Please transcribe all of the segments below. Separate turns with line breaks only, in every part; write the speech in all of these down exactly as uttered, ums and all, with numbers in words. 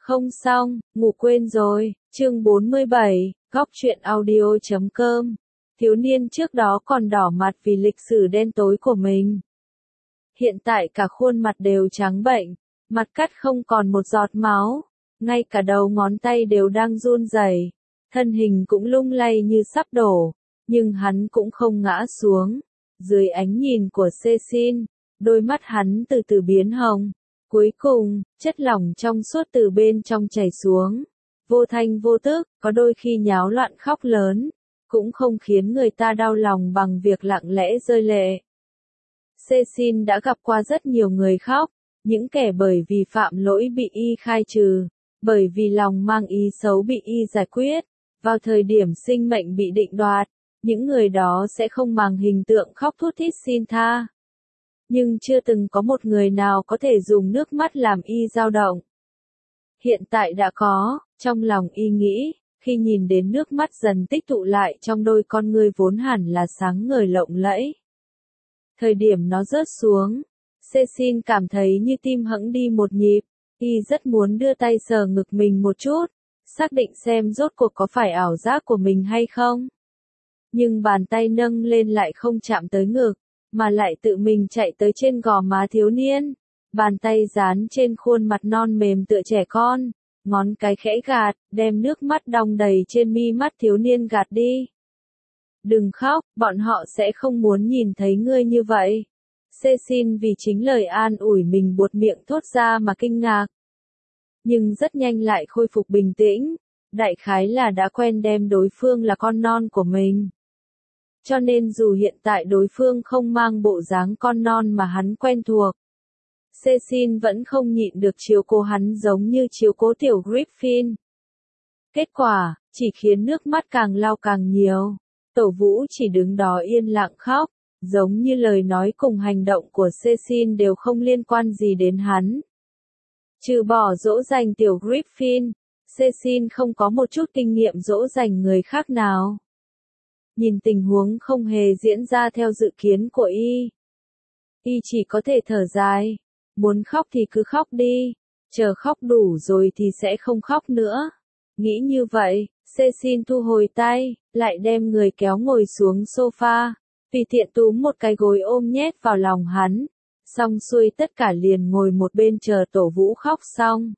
Không xong, ngủ quên rồi. Chương bốn mươi bảy, góc truyện audio chấm com. Thiếu niên trước đó còn đỏ mặt vì lịch sử đen tối của mình. Hiện tại cả khuôn mặt đều trắng bệnh, mặt cắt không còn một giọt máu, ngay cả đầu ngón tay đều đang run rẩy, thân hình cũng lung lay như sắp đổ, nhưng hắn cũng không ngã xuống. Dưới ánh nhìn của Cecile, đôi mắt hắn từ từ biến hồng. Cuối cùng, chất lỏng trong suốt từ bên trong chảy xuống. Vô thanh vô tức, có đôi khi nháo loạn khóc lớn, cũng không khiến người ta đau lòng bằng việc lặng lẽ rơi lệ. Cecile đã gặp qua rất nhiều người khóc, những kẻ bởi vì phạm lỗi bị y khai trừ, bởi vì lòng mang ý xấu bị y giải quyết, vào thời điểm sinh mệnh bị định đoạt, những người đó sẽ không màng hình tượng khóc thút thít xin tha. Nhưng chưa từng có một người nào có thể dùng nước mắt làm y dao động. Hiện tại đã có, trong lòng y nghĩ, khi nhìn đến nước mắt dần tích tụ lại trong đôi con ngươi vốn hẳn là sáng ngời lộng lẫy. Thời điểm nó rớt xuống, Cecile cảm thấy như tim hẫng đi một nhịp, y rất muốn đưa tay sờ ngực mình một chút, xác định xem rốt cuộc có phải ảo giác của mình hay không. Nhưng bàn tay nâng lên lại không chạm tới ngực, mà lại tự mình chạy tới trên gò má thiếu niên, bàn tay dán trên khuôn mặt non mềm tựa trẻ con, ngón cái khẽ gạt, đem nước mắt đong đầy trên mi mắt thiếu niên gạt đi. Đừng khóc, bọn họ sẽ không muốn nhìn thấy ngươi như vậy. Cecile vì chính lời an ủi mình buột miệng thốt ra mà kinh ngạc. Nhưng rất nhanh lại khôi phục bình tĩnh, đại khái là đã quen đem đối phương là con non của mình. Cho nên dù hiện tại đối phương không mang bộ dáng con non mà hắn quen thuộc, Cecile vẫn không nhịn được chiếu cố hắn giống như chiếu cố tiểu Griffin. Kết quả, chỉ khiến nước mắt càng lau càng nhiều. Tổ Vũ chỉ đứng đó yên lặng khóc, giống như lời nói cùng hành động của Cecile đều không liên quan gì đến hắn. Trừ bỏ dỗ dành tiểu Griffin, Cecile không có một chút kinh nghiệm dỗ dành người khác nào. Nhìn tình huống không hề diễn ra theo dự kiến của y. Y chỉ có thể thở dài, muốn khóc thì cứ khóc đi, chờ khóc đủ rồi thì sẽ không khóc nữa. Nghĩ như vậy, Cecile thu hồi tay, lại đem người kéo ngồi xuống sofa, vì tiện túm một cái gối ôm nhét vào lòng hắn, xong xuôi tất cả liền ngồi một bên chờ Tổ Vũ khóc xong.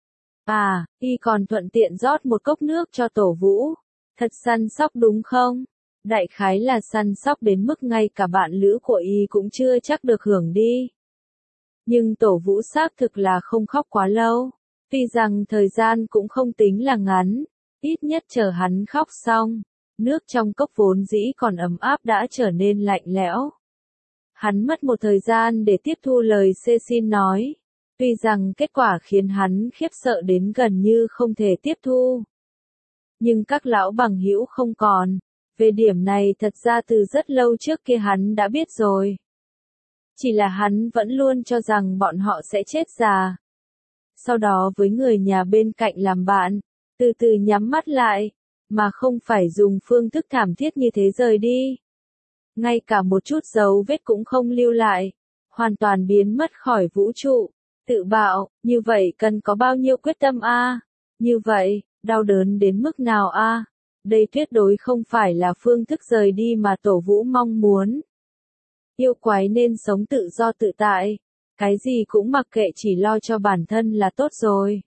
À, y còn thuận tiện rót một cốc nước cho Tổ Vũ, thật săn sóc đúng không? Đại khái là săn sóc đến mức ngay cả bạn lữ của y cũng chưa chắc được hưởng đi. Nhưng Tổ Vũ xác thực là không khóc quá lâu, tuy rằng thời gian cũng không tính là ngắn, ít nhất chờ hắn khóc xong, nước trong cốc vốn dĩ còn ấm áp đã trở nên lạnh lẽo. Hắn mất một thời gian để tiếp thu lời Cecile nói, tuy rằng kết quả khiến hắn khiếp sợ đến gần như không thể tiếp thu. Nhưng các lão bằng hữu không còn. Về điểm này thật ra từ rất lâu trước kia hắn đã biết rồi. Chỉ là hắn vẫn luôn cho rằng bọn họ sẽ chết già. Sau đó với người nhà bên cạnh làm bạn, từ từ nhắm mắt lại, mà không phải dùng phương thức thảm thiết như thế rời đi. Ngay cả một chút dấu vết cũng không lưu lại, hoàn toàn biến mất khỏi vũ trụ, tự bạo, như vậy cần có bao nhiêu quyết tâm a? À? Như vậy, đau đớn đến mức nào a? À? Đây tuyệt đối không phải là phương thức rời đi mà Tổ Vũ mong muốn. Yêu quái nên sống tự do tự tại, cái gì cũng mặc kệ chỉ lo cho bản thân là tốt rồi.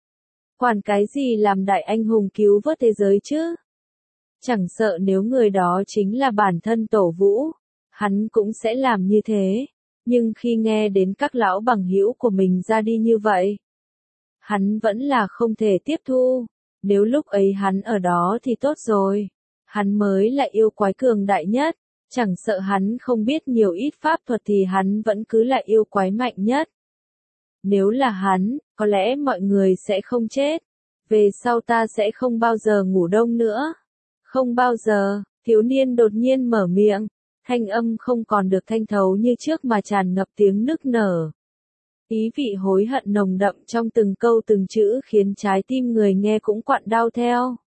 Quản cái gì làm đại anh hùng cứu vớt thế giới chứ? Chẳng sợ nếu người đó chính là bản thân Tổ Vũ, hắn cũng sẽ làm như thế. Nhưng khi nghe đến các lão bằng hữu của mình ra đi như vậy, hắn vẫn là không thể tiếp thu. Nếu lúc ấy hắn ở đó thì tốt rồi. Hắn mới là yêu quái cường đại nhất. Chẳng sợ hắn không biết nhiều ít pháp thuật thì hắn vẫn cứ là yêu quái mạnh nhất. Nếu là hắn, có lẽ mọi người sẽ không chết. Về sau ta sẽ không bao giờ ngủ đông nữa. Không bao giờ, thiếu niên đột nhiên mở miệng. Thanh âm không còn được thanh thấu như trước mà tràn ngập tiếng nức nở. Ý vị hối hận nồng đậm trong từng câu từng chữ khiến trái tim người nghe cũng quặn đau theo.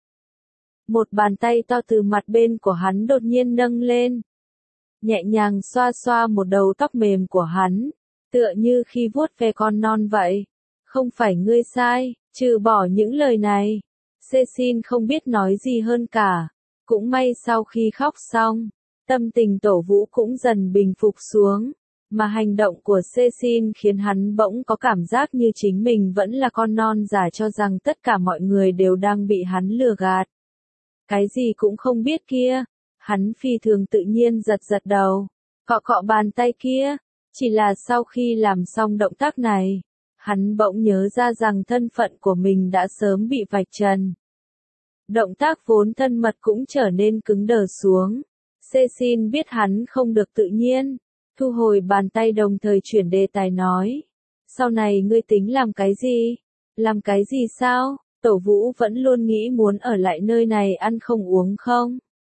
Một bàn tay to từ mặt bên của hắn đột nhiên nâng lên. Nhẹ nhàng xoa xoa một đầu tóc mềm của hắn, tựa như khi vuốt ve con non vậy. Không phải ngươi sai, Trừ bỏ những lời này, Cecil không biết nói gì hơn cả. Cũng may sau khi khóc xong, tâm tình Tổ Vũ cũng dần bình phục xuống, mà hành động của Cecil khiến hắn bỗng có cảm giác như chính mình vẫn là con non giả cho rằng tất cả mọi người đều đang bị hắn lừa gạt. Cái gì cũng không biết kia, hắn phi thường tự nhiên giật giật đầu, cọ cọ bàn tay kia, chỉ là sau khi làm xong động tác này, hắn bỗng nhớ ra rằng thân phận của mình đã sớm bị vạch trần. Động tác vốn thân mật cũng trở nên cứng đờ xuống. Cecil biết hắn không được tự nhiên, thu hồi bàn tay đồng thời chuyển đề tài nói. Sau này ngươi tính làm cái gì? Làm cái gì sao? Tổ Vũ vẫn luôn nghĩ muốn ở lại nơi này ăn không uống không?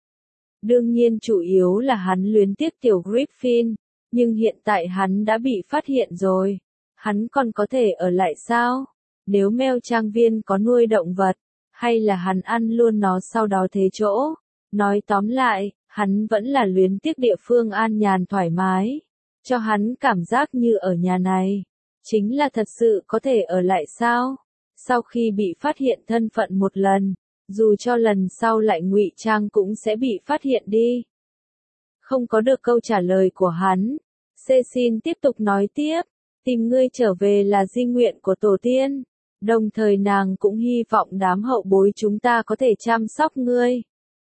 Đương nhiên chủ yếu là hắn luyến tiếc tiểu Griffin, nhưng hiện tại hắn đã bị phát hiện rồi. Hắn còn có thể ở lại sao? Nếu mèo trang viên có nuôi động vật, hay là hắn ăn luôn nó sau đó thế chỗ? Nói tóm lại, hắn vẫn là luyến tiếc địa phương an nhàn thoải mái. Cho hắn cảm giác như ở nhà này. Chính là thật sự có thể ở lại sao? Sau khi bị phát hiện thân phận một lần, dù cho lần sau lại ngụy trang cũng sẽ bị phát hiện đi. Không có được câu trả lời của hắn, Cecil tiếp tục nói tiếp, tìm ngươi trở về là di nguyện của tổ tiên, đồng thời nàng cũng hy vọng đám hậu bối chúng ta có thể chăm sóc ngươi.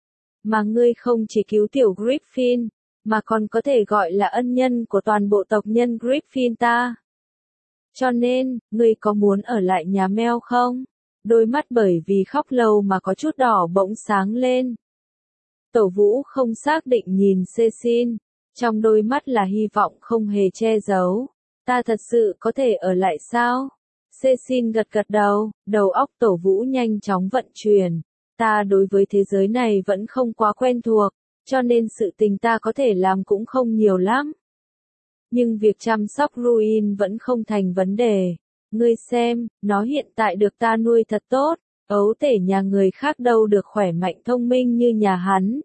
Mà ngươi không chỉ cứu tiểu Griffin, mà còn có thể gọi là ân nhân của toàn bộ tộc nhân Griffin ta. Cho nên, ngươi có muốn ở lại nhà mèo không? Đôi mắt bởi vì khóc lâu mà có chút đỏ bỗng sáng lên. Tổ Vũ không xác định nhìn Cecil, trong đôi mắt là hy vọng không hề che giấu. Ta thật sự có thể ở lại sao? Cecil gật gật đầu, đầu óc Tổ Vũ nhanh chóng vận chuyển. Ta đối với thế giới này vẫn không quá quen thuộc, cho nên sự tình ta có thể làm cũng không nhiều lắm. Nhưng việc chăm sóc Ruin vẫn không thành vấn đề. Ngươi xem, nó hiện tại được ta nuôi thật tốt, ấu tể nhà người khác đâu được khỏe mạnh thông minh như nhà hắn.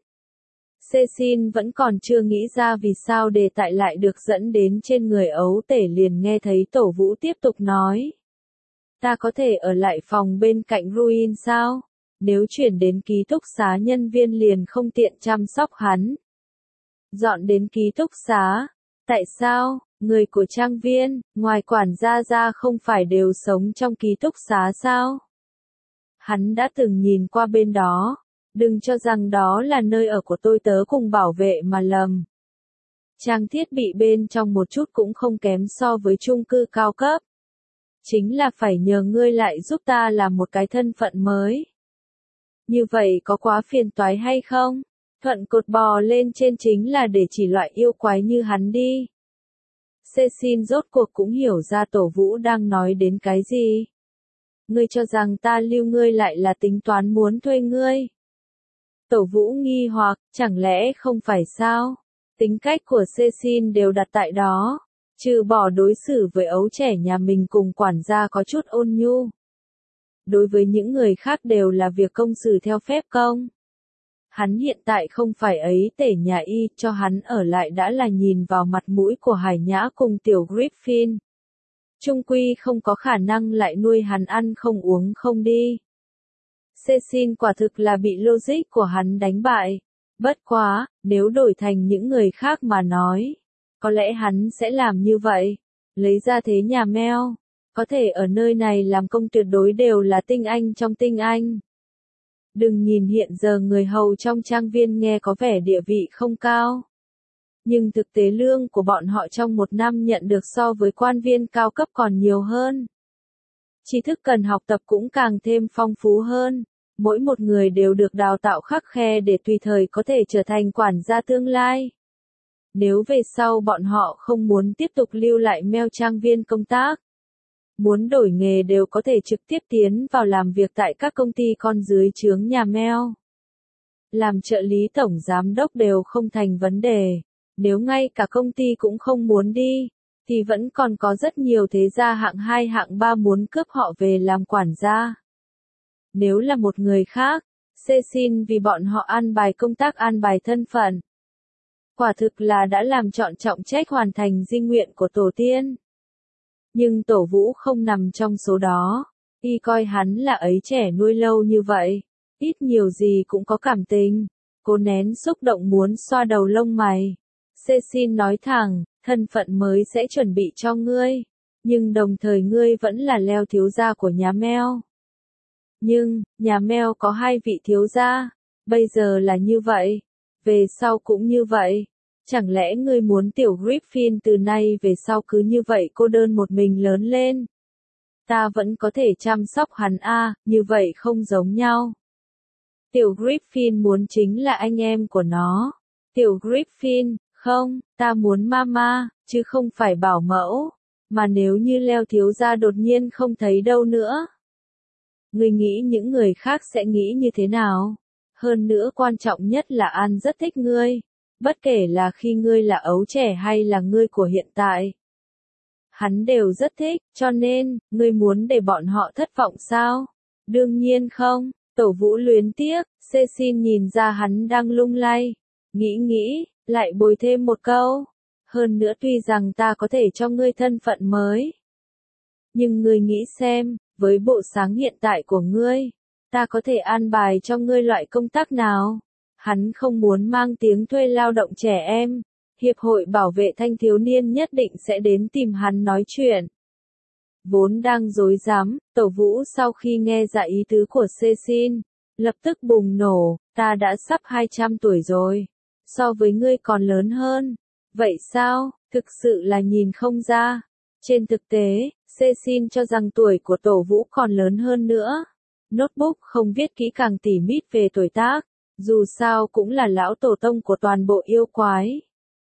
Cecil vẫn còn chưa nghĩ ra vì sao đề tài lại được dẫn đến trên người ấu tể liền nghe thấy Tổ Vũ tiếp tục nói. Ta có thể ở lại phòng bên cạnh Ruin sao? Nếu chuyển đến ký túc xá nhân viên liền không tiện chăm sóc hắn. Dọn đến ký túc xá? Tại sao? Người của trang viên, ngoài quản gia ra không phải đều sống trong ký túc xá sao? Hắn đã từng nhìn qua bên đó. Đừng cho rằng đó là nơi ở của tôi tớ cùng bảo vệ mà lầm. Trang thiết bị bên trong một chút cũng không kém so với chung cư cao cấp. Chính là phải nhờ ngươi lại giúp ta làm một cái thân phận mới. Như vậy có quá phiền toái hay không? Thuận cột bò lên trên chính là để chỉ loại yêu quái như hắn đi. Cecil rốt cuộc cũng hiểu ra Tổ Vũ đang nói đến cái gì. Ngươi cho rằng ta lưu ngươi lại là tính toán muốn thuê ngươi. Tổ Vũ nghi hoặc, chẳng lẽ không phải sao? Tính cách của Cecil đều đặt tại đó, trừ bỏ đối xử với ấu trẻ nhà mình cùng quản gia có chút ôn nhu. Đối với những người khác đều là việc công xử theo phép công. Hắn hiện tại không phải ấy tể nhà y, cho hắn ở lại đã là nhìn vào mặt mũi của Hải Nhã cùng tiểu Griffin. Trung quy không có khả năng lại nuôi hắn ăn không uống không đi. Cecil quả thực là bị logic của hắn đánh bại. Bất quá, nếu đổi thành những người khác mà nói, có lẽ hắn sẽ làm như vậy. Lấy ra thế nhà mèo, có thể ở nơi này làm công tuyệt đối đều là tinh anh trong tinh anh. Đừng nhìn hiện giờ người hầu trong trang viên nghe có vẻ địa vị không cao. Nhưng thực tế lương của bọn họ trong một năm nhận được so với quan viên cao cấp còn nhiều hơn. Tri thức cần học tập cũng càng thêm phong phú hơn. Mỗi một người đều được đào tạo khắc khe để tùy thời có thể trở thành quản gia tương lai. Nếu về sau bọn họ không muốn tiếp tục lưu lại meo trang viên công tác, muốn đổi nghề đều có thể trực tiếp tiến vào làm việc tại các công ty con dưới trướng nhà meo. Làm trợ lý tổng giám đốc đều không thành vấn đề. Nếu ngay cả công ty cũng không muốn đi, thì vẫn còn có rất nhiều thế gia hạng hai hạng ba muốn cướp họ về làm quản gia. Nếu là một người khác, Cecil vì bọn họ an bài công tác an bài thân phận. Quả thực là đã làm trọn trọng trách hoàn thành di nguyện của tổ tiên. Nhưng Tổ Vũ không nằm trong số đó. Y coi hắn là ấy trẻ nuôi lâu như vậy, ít nhiều gì cũng có cảm tình. Cô nén xúc động muốn xoa đầu lông mày. Cecil nói thẳng, thân phận mới sẽ chuẩn bị cho ngươi, nhưng đồng thời ngươi vẫn là Leo thiếu gia của nhà Mel. Nhưng, nhà Mel có hai vị thiếu gia, bây giờ là như vậy, về sau cũng như vậy. Chẳng lẽ ngươi muốn tiểu Griffin từ nay về sau cứ như vậy cô đơn một mình lớn lên? Ta vẫn có thể chăm sóc hắn a, à, như vậy không giống nhau. Tiểu Griffin muốn chính là anh em của nó. Tiểu Griffin, không, ta muốn mama, chứ không phải bảo mẫu. Mà nếu như Leo thiếu gia đột nhiên không thấy đâu nữa, ngươi nghĩ những người khác sẽ nghĩ như thế nào? Hơn nữa quan trọng nhất là An rất thích ngươi. Bất kể là khi ngươi là ấu trẻ hay là ngươi của hiện tại. Hắn đều rất thích, cho nên, ngươi muốn để bọn họ thất vọng sao? Đương nhiên không, Tổ Vũ luyến tiếc, Cecil nhìn ra hắn đang lung lay. Nghĩ nghĩ, lại bồi thêm một câu. Hơn nữa tuy rằng ta có thể cho ngươi thân phận mới. Nhưng ngươi nghĩ xem, với bộ sáng hiện tại của ngươi, ta có thể an bài cho ngươi loại công tác nào? Hắn không muốn mang tiếng thuê lao động trẻ em. Hiệp hội bảo vệ thanh thiếu niên nhất định sẽ đến tìm hắn nói chuyện. Vốn đang rối rắm, Tổ Vũ sau khi nghe ra ý tứ của Cecil, lập tức bùng nổ, ta đã sắp hai trăm tuổi rồi. So với ngươi còn lớn hơn. Vậy sao, thực sự là nhìn không ra. Trên thực tế, Cecil cho rằng tuổi của Tổ Vũ còn lớn hơn nữa. Notebook không viết kỹ càng tỉ mít về tuổi tác, dù sao cũng là lão tổ tông của toàn bộ yêu quái.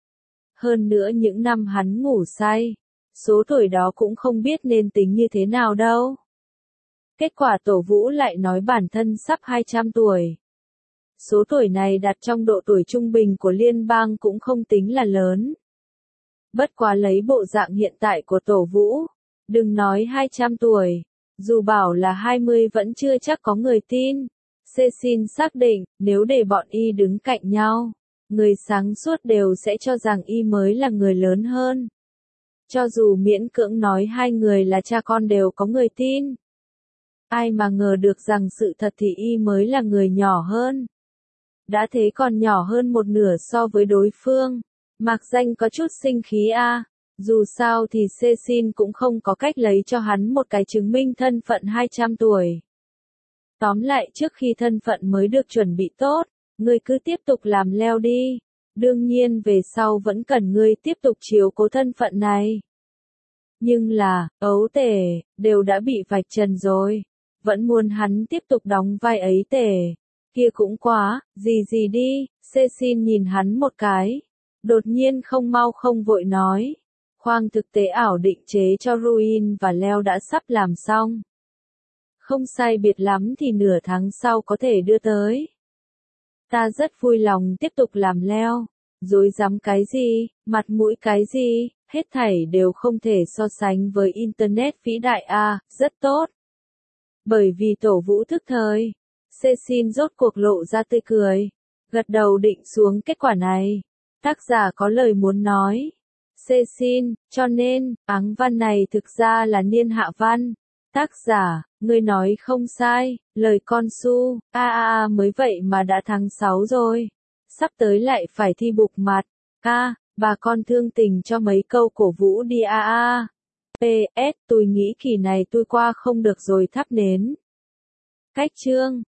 Hơn nữa những năm hắn ngủ say, số tuổi đó cũng không biết nên tính như thế nào đâu. Kết quả Tổ Vũ lại nói bản thân sắp hai trăm tuổi. Số tuổi này đặt trong độ tuổi trung bình của liên bang cũng không tính là lớn. Bất quá lấy bộ dạng hiện tại của Tổ Vũ, đừng nói hai trăm tuổi, dù bảo là hai mươi vẫn chưa chắc có người tin. Cecil xác định, nếu để bọn y đứng cạnh nhau, người sáng suốt đều sẽ cho rằng y mới là người lớn hơn. Cho dù miễn cưỡng nói hai người là cha con đều có người tin. Ai mà ngờ được rằng sự thật thì y mới là người nhỏ hơn. Đã thế còn nhỏ hơn một nửa so với đối phương. Mạc Danh có chút sinh khí a. À. Dù sao thì Cecil cũng không có cách lấy cho hắn một cái chứng minh thân phận hai trăm tuổi. Tóm lại trước khi thân phận mới được chuẩn bị tốt, ngươi cứ tiếp tục làm Leo đi. Đương nhiên về sau vẫn cần ngươi tiếp tục chiếu cố thân phận này. Nhưng là, ấu tể, đều đã bị vạch trần rồi. Vẫn muốn hắn tiếp tục đóng vai ấy tể. Kia cũng quá, gì gì đi, Cecil nhìn hắn một cái. Đột nhiên không mau không vội nói. Khoang thực tế ảo định chế cho Ruin và Leo đã sắp làm xong. Không sai biệt lắm thì nửa tháng sau có thể đưa tới. Ta rất vui lòng tiếp tục làm Leo. Dối dám cái gì, mặt mũi cái gì, hết thảy đều không thể so sánh với Internet vĩ đại a, à, rất tốt. Bởi vì Tổ Vũ thức thời, Cecil rốt cuộc lộ ra tươi cười, gật đầu định xuống kết quả này. Tác giả có lời muốn nói. Cecil, cho nên, áng văn này thực ra là niên hạ văn. Tác giả, ngươi nói không sai, lời con su, a a a mới vậy mà đã tháng sáu rồi. Sắp tới lại phải thi bục mặt. A, bà con thương tình cho mấy câu cổ vũ đi a a. pê ét, tôi nghĩ kỳ này tôi qua không được rồi thắp nến. Cách chương